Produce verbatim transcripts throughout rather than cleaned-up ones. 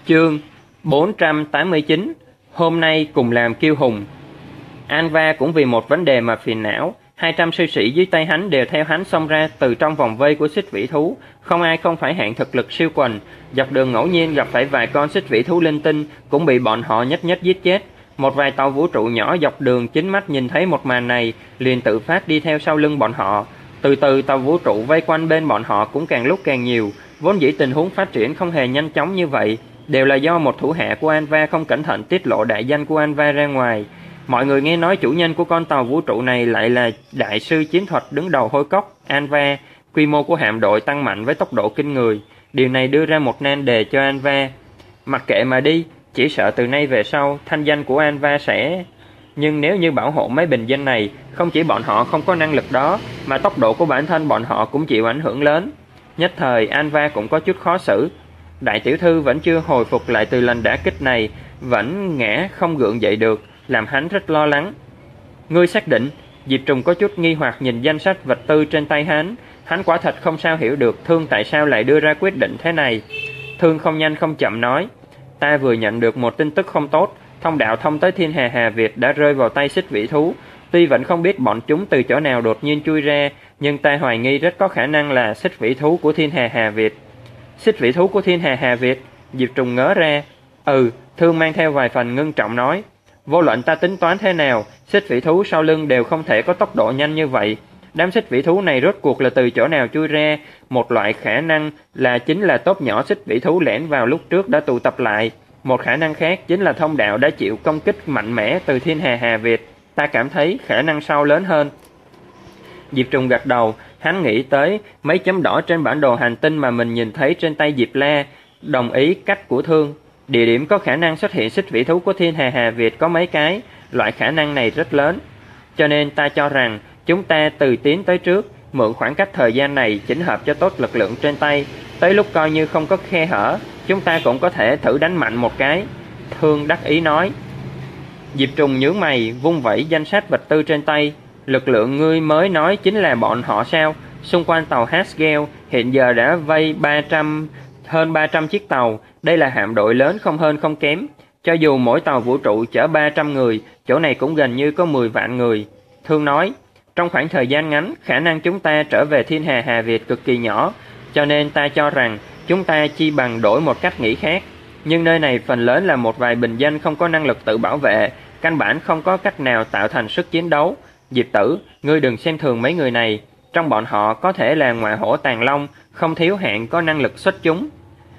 Chương bốn trăm tám mươi chín. Hôm nay cùng làm kiêu hùng. Anva cũng vì một vấn đề mà phiền não. Hai trăm sư sĩ dưới tay hắn đều theo hắn xông ra từ trong vòng vây của xích vĩ thú. Không ai không phải hạng thực lực siêu quần. Dọc đường ngẫu nhiên gặp phải vài con xích vĩ thú linh tinh, cũng bị bọn họ nhất nhất giết chết. Một vài tàu vũ trụ nhỏ dọc đường chính mắt nhìn thấy một màn này, liền tự phát đi theo sau lưng bọn họ. Từ từ tàu vũ trụ vây quanh bên bọn họ cũng càng lúc càng nhiều. Vốn dĩ tình huống phát triển không hề nhanh chóng như vậy, đều là do một thủ hạ của Anva không cẩn thận tiết lộ đại danh của Anva ra ngoài. Mọi người nghe nói chủ nhân của con tàu vũ trụ này lại là đại sư chiến thuật đứng đầu hôi cốc Anva. Quy mô của hạm đội tăng mạnh với tốc độ kinh người. Điều này đưa ra một nan đề cho Anva. Mặc kệ mà đi, chỉ sợ từ nay về sau thanh danh của Anva sẽ... Nhưng nếu như bảo hộ mấy bình dân này, không chỉ bọn họ không có năng lực đó, mà tốc độ của bản thân bọn họ cũng chịu ảnh hưởng lớn. Nhất thời Anva cũng có chút khó xử. Đại tiểu thư vẫn chưa hồi phục lại từ lần đả kích này, vẫn ngã không gượng dậy được, làm hắn rất lo lắng. Ngươi xác định? Diệp Trùng có chút nghi hoặc nhìn danh sách vật tư trên tay hắn. Hắn quả thật không sao hiểu được Thương tại sao lại đưa ra quyết định thế này. Thương không nhanh không chậm nói, ta vừa nhận được một tin tức không tốt. Thông đạo thông tới Thiên Hà Hà Việt đã rơi vào tay xích vĩ thú. Tuy vẫn không biết bọn chúng từ chỗ nào đột nhiên chui ra, nhưng ta hoài nghi rất có khả năng là xích vĩ thú của Thiên Hà Hà Việt. Xích vĩ thú của Thiên Hà Hà Việt? Diệp Trùng ngớ ra. Ừ, Thương mang theo vài phần ngưng trọng nói, vô luận ta tính toán thế nào, xích vĩ thú sau lưng đều không thể có tốc độ nhanh như vậy. Đám xích vĩ thú này rốt cuộc là từ chỗ nào chui ra? Một loại khả năng là chính là tốp nhỏ xích vĩ thú lẻn vào lúc trước đã tụ tập lại. Một khả năng khác chính là thông đạo đã chịu công kích mạnh mẽ từ Thiên Hà Hà Việt. Ta cảm thấy khả năng sau lớn hơn. Diệp Trùng gật đầu, hắn nghĩ tới mấy chấm đỏ trên bản đồ hành tinh mà mình nhìn thấy trên tay Diệp La, đồng ý cách của Thương. Địa điểm có khả năng xuất hiện xích vĩ thú của Thiên Hà Hà Việt có mấy cái, loại khả năng này rất lớn. Cho nên ta cho rằng chúng ta từ tiến tới trước, mượn khoảng cách thời gian này chỉnh hợp cho tốt lực lượng trên tay. Tới lúc coi như không có khe hở, chúng ta cũng có thể thử đánh mạnh một cái. Thương đắc ý nói. Diệp Trùng nhướng mày, vung vẩy danh sách vật tư trên tay. Lực lượng ngươi mới nói chính là bọn họ sao? Xung quanh tàu Hasgel hiện giờ đã vây ba trăm, hơn ba trăm chiếc tàu. Đây là hạm đội lớn không hơn không kém. Cho dù mỗi tàu vũ trụ chở ba trăm người, chỗ này cũng gần như có mười vạn người. Thương nói, trong khoảng thời gian ngắn, khả năng chúng ta trở về Thiên Hà Hà Việt cực kỳ nhỏ. Cho nên ta cho rằng chúng ta chi bằng đổi một cách nghĩ khác. Nhưng nơi này phần lớn là một vài bình dân không có năng lực tự bảo vệ, căn bản không có cách nào tạo thành sức chiến đấu. Diệp Tử, ngươi đừng xem thường mấy người này. Trong bọn họ có thể là ngoại hổ tàng long, không thiếu hạng có năng lực xuất chúng.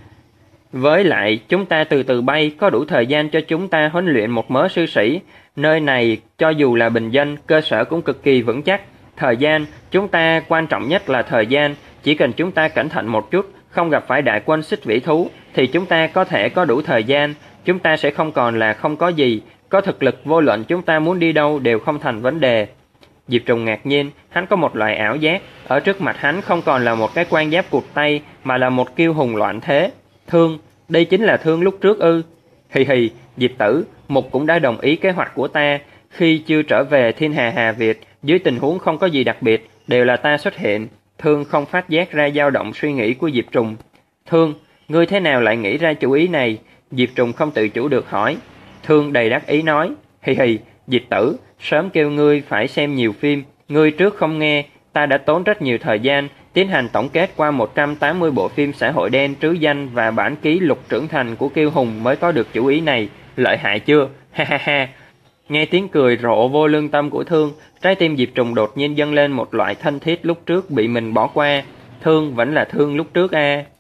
Với lại, chúng ta từ từ bay, có đủ thời gian cho chúng ta huấn luyện một mớ sư sĩ. Nơi này, cho dù là bình dân, cơ sở cũng cực kỳ vững chắc. Thời gian, chúng ta quan trọng nhất là thời gian. Chỉ cần chúng ta cẩn thận một chút, không gặp phải đại quân xích vĩ thú, thì chúng ta có thể có đủ thời gian. Chúng ta sẽ không còn là không có gì. Có thực lực vô luận chúng ta muốn đi đâu đều không thành vấn đề. Diệp Trùng ngạc nhiên, hắn có một loại ảo giác. Ở trước mặt hắn không còn là một cái quan giáp cụt tay, mà là một kiêu hùng loạn thế. Thương, đây chính là Thương lúc trước ư? Hì hì, Diệp Tử, Mục cũng đã đồng ý kế hoạch của ta. Khi chưa trở về Thiên Hà Hà Việt, dưới tình huống không có gì đặc biệt, đều là ta xuất hiện. Thương không phát giác ra dao động suy nghĩ của Diệp Trùng. Thương, ngươi thế nào lại nghĩ ra chủ ý này? Diệp Trùng không tự chủ được hỏi. Thương đầy đắc ý nói, hì hì, Diệp Tử, sớm kêu ngươi phải xem nhiều phim. Ngươi trước không nghe, ta đã tốn rất nhiều thời gian tiến hành tổng kết qua một trăm tám mươi bộ phim xã hội đen trứ danh và bản ký lục trưởng thành của Kiêu Hùng mới có được chủ ý này. Lợi hại chưa? Ha ha ha. Nghe tiếng cười rộ vô lương tâm của Thương, trái tim Diệp Trùng đột nhiên dâng lên một loại thân thiết lúc trước bị mình bỏ qua. Thương vẫn là Thương lúc trước a. À.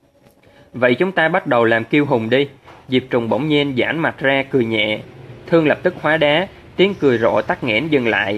Vậy chúng ta bắt đầu làm Kiêu Hùng đi. Diệp Trùng bỗng nhiên giãn mặt ra cười nhẹ. Thương lập tức hóa đá, tiếng cười rộ tắc nghẽn dừng lại.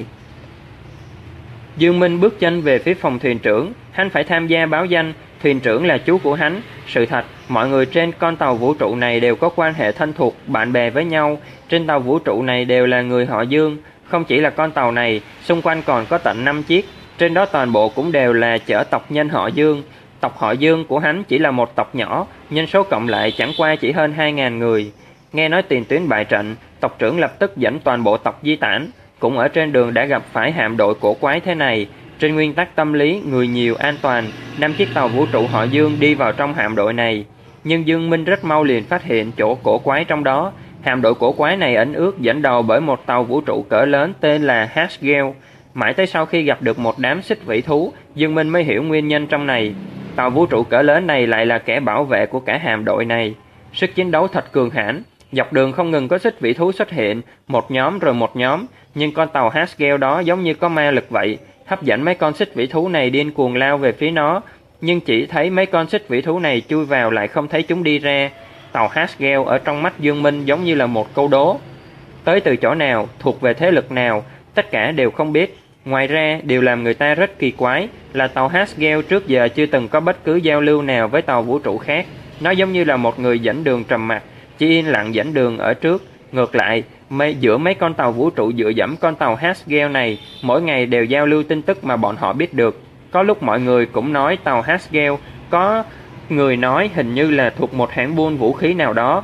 Dương Minh bước chân về phía phòng thuyền trưởng, hắn phải tham gia báo danh, thuyền trưởng là chú của hắn. Sự thật, mọi người trên con tàu vũ trụ này đều có quan hệ thân thuộc, bạn bè với nhau. Trên tàu vũ trụ này đều là người họ Dương. Không chỉ là con tàu này, xung quanh còn có tận năm chiếc. Trên đó toàn bộ cũng đều là chở tộc nhân họ Dương. Tộc họ Dương của hắn chỉ là một tộc nhỏ, nhân số cộng lại chẳng qua chỉ hơn hai nghìn người. Nghe nói tiền tuyến bại trận, tộc trưởng lập tức dẫn toàn bộ tộc di tản. Cũng ở trên đường đã gặp phải hạm đội cổ quái thế này. Trên nguyên tắc tâm lý người nhiều an toàn, năm chiếc tàu vũ trụ họ Dương đi vào trong hạm đội này. nhưng Dương Minh rất mau liền phát hiện chỗ cổ quái trong đó. Hạm đội cổ quái này ẩn ước dẫn đầu bởi một tàu vũ trụ cỡ lớn tên là Hasgel. Mãi tới sau khi gặp được một đám xích vĩ thú, Dương Minh mới hiểu nguyên nhân trong này. Tàu vũ trụ cỡ lớn này lại là kẻ bảo vệ của cả hạm đội này. Sức chiến đấu thật cường hãn, dọc đường không ngừng có xích vĩ thú xuất hiện, một nhóm rồi một nhóm, nhưng con tàu Hasgel đó giống như có ma lực vậy, hấp dẫn mấy con xích vĩ thú này điên cuồng lao về phía nó, nhưng chỉ thấy mấy con xích vĩ thú này chui vào lại không thấy chúng đi ra. Tàu Hasgel ở trong mắt Dương Minh giống như là một câu đố. Tới từ chỗ nào, thuộc về thế lực nào, tất cả đều không biết. Ngoài ra, điều làm người ta rất kỳ quái là tàu Hasgel trước giờ chưa từng có bất cứ giao lưu nào với tàu vũ trụ khác. Nó giống như là một người dẫn đường trầm mặc, chỉ yên lặng dẫn đường ở trước. Ngược lại, mấy, giữa mấy con tàu vũ trụ dựa dẫm con tàu Hasgel này, mỗi ngày đều giao lưu tin tức mà bọn họ biết được. Có lúc mọi người cũng nói tàu Hasgel, có người nói hình như là thuộc một hãng buôn vũ khí nào đó.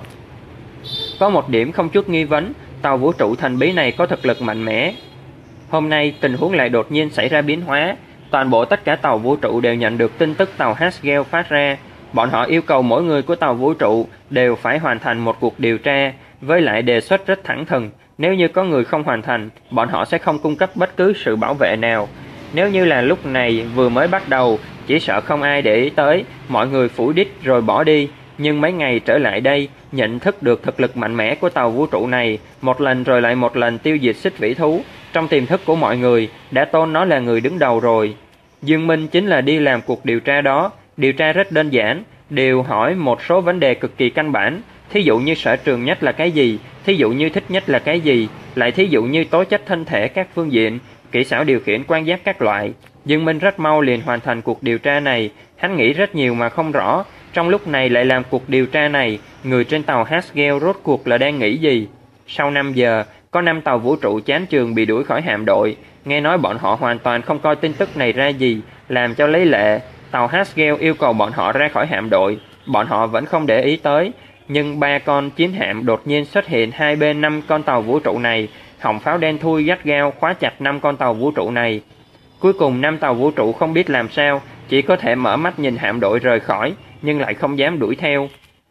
Có một điểm không chút nghi vấn, tàu vũ trụ thần bí này có thực lực mạnh mẽ. Hôm nay tình huống lại đột nhiên xảy ra biến hóa. Toàn bộ tất cả tàu vũ trụ đều nhận được tin tức tàu Hasgel phát ra. Bọn họ yêu cầu mỗi người của tàu vũ trụ đều phải hoàn thành một cuộc điều tra, với lại đề xuất rất thẳng thừng, nếu như có người không hoàn thành, bọn họ sẽ không cung cấp bất cứ sự bảo vệ nào. Nếu như là lúc này vừa mới bắt đầu, chỉ sợ không ai để ý tới, mọi người phủi đít rồi bỏ đi. Nhưng mấy ngày trở lại đây, nhận thức được thực lực mạnh mẽ của tàu vũ trụ này, một lần rồi lại một lần tiêu diệt xích vĩ thú, trong tiềm thức của mọi người đã tôn nó là người đứng đầu rồi. Dương Minh chính là đi làm cuộc điều tra đó. Điều tra rất đơn giản, đều hỏi một số vấn đề cực kỳ căn bản, thí dụ như sở trường nhất là cái gì, thí dụ như thích nhất là cái gì, lại thí dụ như tố chất thân thể các phương diện, kỹ xảo điều khiển quan giác các loại. Dương Minh rất mau liền hoàn thành cuộc điều tra này. Hắn nghĩ rất nhiều mà không rõ, trong lúc này lại làm cuộc điều tra này, người trên tàu Hasgel rốt cuộc là đang nghĩ gì. Sau năm giờ, có năm tàu vũ trụ chán chường bị đuổi khỏi hạm đội. Nghe nói bọn họ hoàn toàn không coi tin tức này ra gì, làm cho lấy lệ. Tàu Hasgel yêu cầu bọn họ ra khỏi hạm đội, bọn họ vẫn không để ý tới. Nhưng ba con chiến hạm đột nhiên xuất hiện hai bên năm con tàu vũ trụ này, họng pháo đen thui gắt gao khóa chặt năm con tàu vũ trụ này. Cuối cùng năm tàu vũ trụ không biết làm sao, chỉ có thể mở mắt nhìn hạm đội rời khỏi, nhưng lại không dám đuổi theo.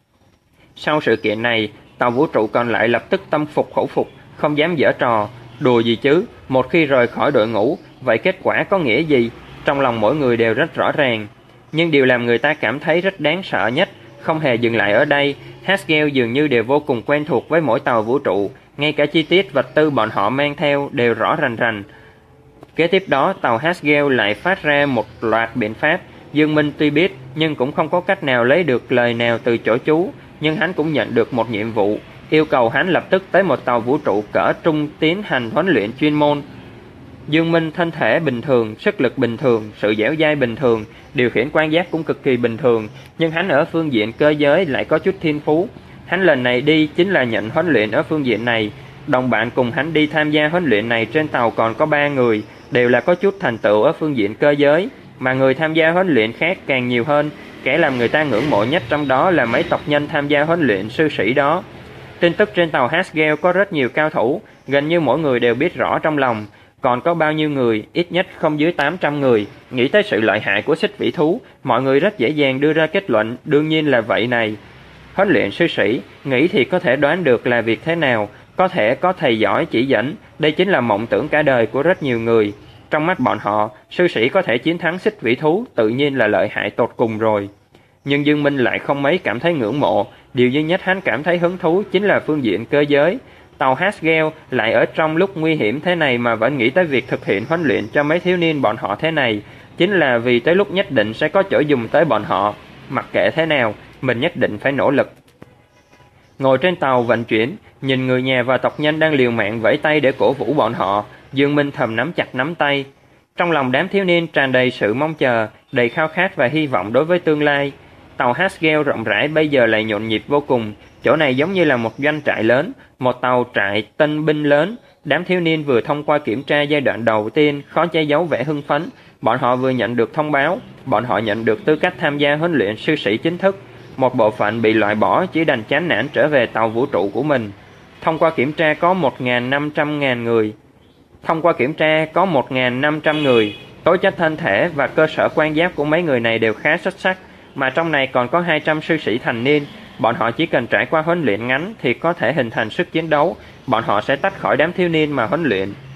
Sau sự kiện này, tàu vũ trụ còn lại lập tức tâm phục khẩu phục, không dám giở trò. Đùa gì chứ, một khi rời khỏi đội ngũ, vậy kết quả có nghĩa gì? Trong lòng mỗi người đều rất rõ ràng. Nhưng điều làm người ta cảm thấy rất đáng sợ nhất, không hề dừng lại ở đây. Hasgel dường như đều vô cùng quen thuộc với mỗi tàu vũ trụ, ngay cả chi tiết vật tư bọn họ mang theo đều rõ rành rành. Kế tiếp đó, tàu Hasgel lại phát ra một loạt biện pháp. Dương Minh tuy biết, nhưng cũng không có cách nào lấy được lời nào từ chỗ chú. Nhưng hắn cũng nhận được một nhiệm vụ, yêu cầu hắn lập tức tới một tàu vũ trụ cỡ trung tiến hành huấn luyện chuyên môn. Dương Minh thân thể bình thường, sức lực bình thường, sự dẻo dai bình thường, điều khiển quan giác cũng cực kỳ bình thường, nhưng hắn ở phương diện cơ giới lại có chút thiên phú. Hắn lần này đi chính là nhận huấn luyện ở phương diện này. Đồng bạn cùng hắn đi tham gia huấn luyện này trên tàu còn có ba người, đều là có chút thành tựu ở phương diện cơ giới, mà người tham gia huấn luyện khác càng nhiều hơn. Kẻ làm người ta ngưỡng mộ nhất trong đó là mấy tộc nhân tham gia huấn luyện sư sĩ đó. Tin tức trên tàu Hasgel có rất nhiều cao thủ, gần như mỗi người đều biết rõ trong lòng. Còn có bao nhiêu người, ít nhất không dưới tám trăm người. Nghĩ tới sự lợi hại của xích vĩ thú, mọi người rất dễ dàng đưa ra kết luận, đương nhiên là vậy này. Huấn luyện sư sĩ, nghĩ thì có thể đoán được là việc thế nào, có thể có thầy giỏi chỉ dẫn, đây chính là mộng tưởng cả đời của rất nhiều người. Trong mắt bọn họ, sư sĩ có thể chiến thắng xích vĩ thú, tự nhiên là lợi hại tột cùng rồi. Nhưng Dương Minh lại không mấy cảm thấy ngưỡng mộ, điều duy nhất hắn cảm thấy hứng thú chính là phương diện cơ giới. Tàu Hasgel lại ở trong lúc nguy hiểm thế này mà vẫn nghĩ tới việc thực hiện huấn luyện cho mấy thiếu niên bọn họ thế này, chính là vì tới lúc nhất định sẽ có chỗ dùng tới bọn họ. Mặc kệ thế nào, mình nhất định phải nỗ lực. Ngồi trên tàu vận chuyển, nhìn người nhà và tộc nhân đang liều mạng vẫy tay để cổ vũ bọn họ, Dương Minh thầm nắm chặt nắm tay. Trong lòng đám thiếu niên tràn đầy sự mong chờ, đầy khao khát và hy vọng đối với tương lai. Tàu Hasgel rộng rãi bây giờ lại nhộn nhịp vô cùng, chỗ này giống như là một doanh trại lớn, một tàu trại tân binh lớn. Đám thiếu niên vừa thông qua kiểm tra giai đoạn đầu tiên, khó che giấu vẻ hưng phấn. Bọn họ vừa nhận được thông báo, bọn họ nhận được tư cách tham gia huấn luyện sư sĩ chính thức. Một bộ phận bị loại bỏ chỉ đành chán nản trở về tàu vũ trụ của mình. Thông qua kiểm tra có một nghìn năm trăm ngàn người. Thông qua kiểm tra có một nghìn năm trăm người. Tố chất thân thể và cơ sở quan giác của mấy người này đều khá xuất sắc. mà trong này còn có hai trăm sư sĩ thành niên. Bọn họ chỉ cần trải qua huấn luyện ngắn thì có thể hình thành sức chiến đấu. Bọn họ sẽ tách khỏi đám thiếu niên mà huấn luyện.